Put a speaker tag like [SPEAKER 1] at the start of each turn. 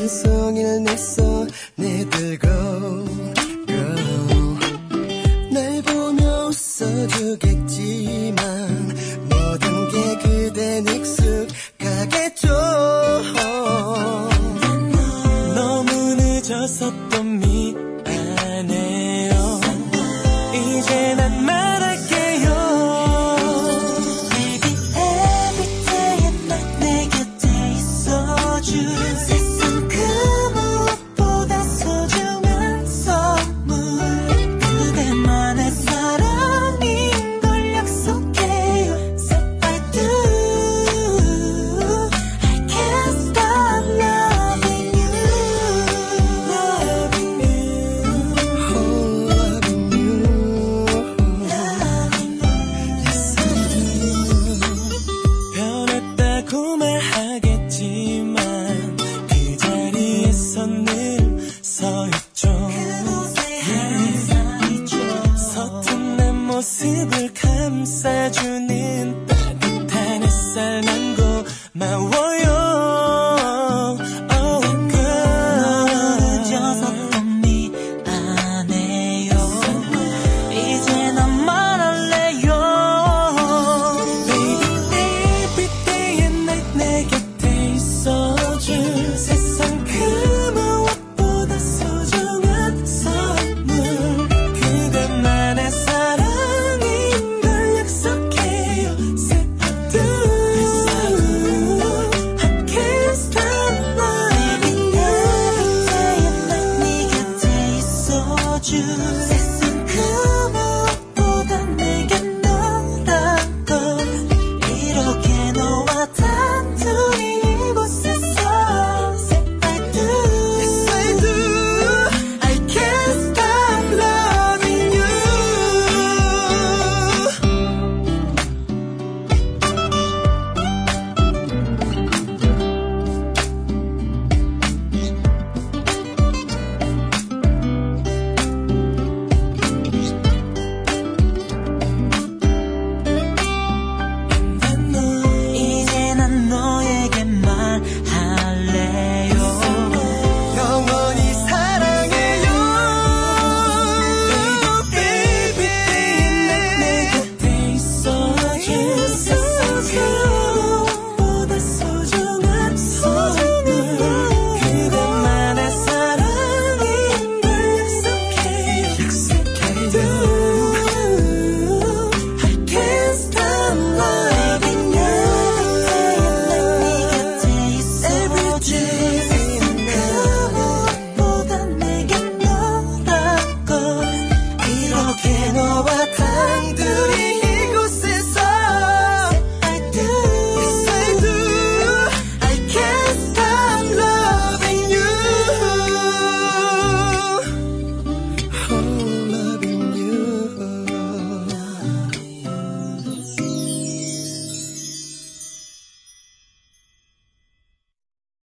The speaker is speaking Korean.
[SPEAKER 1] 하루 종일 내 손에 들고 날 보며 웃어주겠지만 모든 게 그댄 익숙하겠죠. 너무 늦어서 또 미안해요. 이제 난 말할게요. Baby every day and night 내 곁에 있어준 세상 그 무엇보다 소중한 선물 그대만의 사랑인 걸 약속해요. So I do I can't stop loving you. Loving you. Oh, loving you. Loving you. Yes I do. 변했다고 말하겠지만 그 자리에서 늘 서있죠. 서툰 내 모습을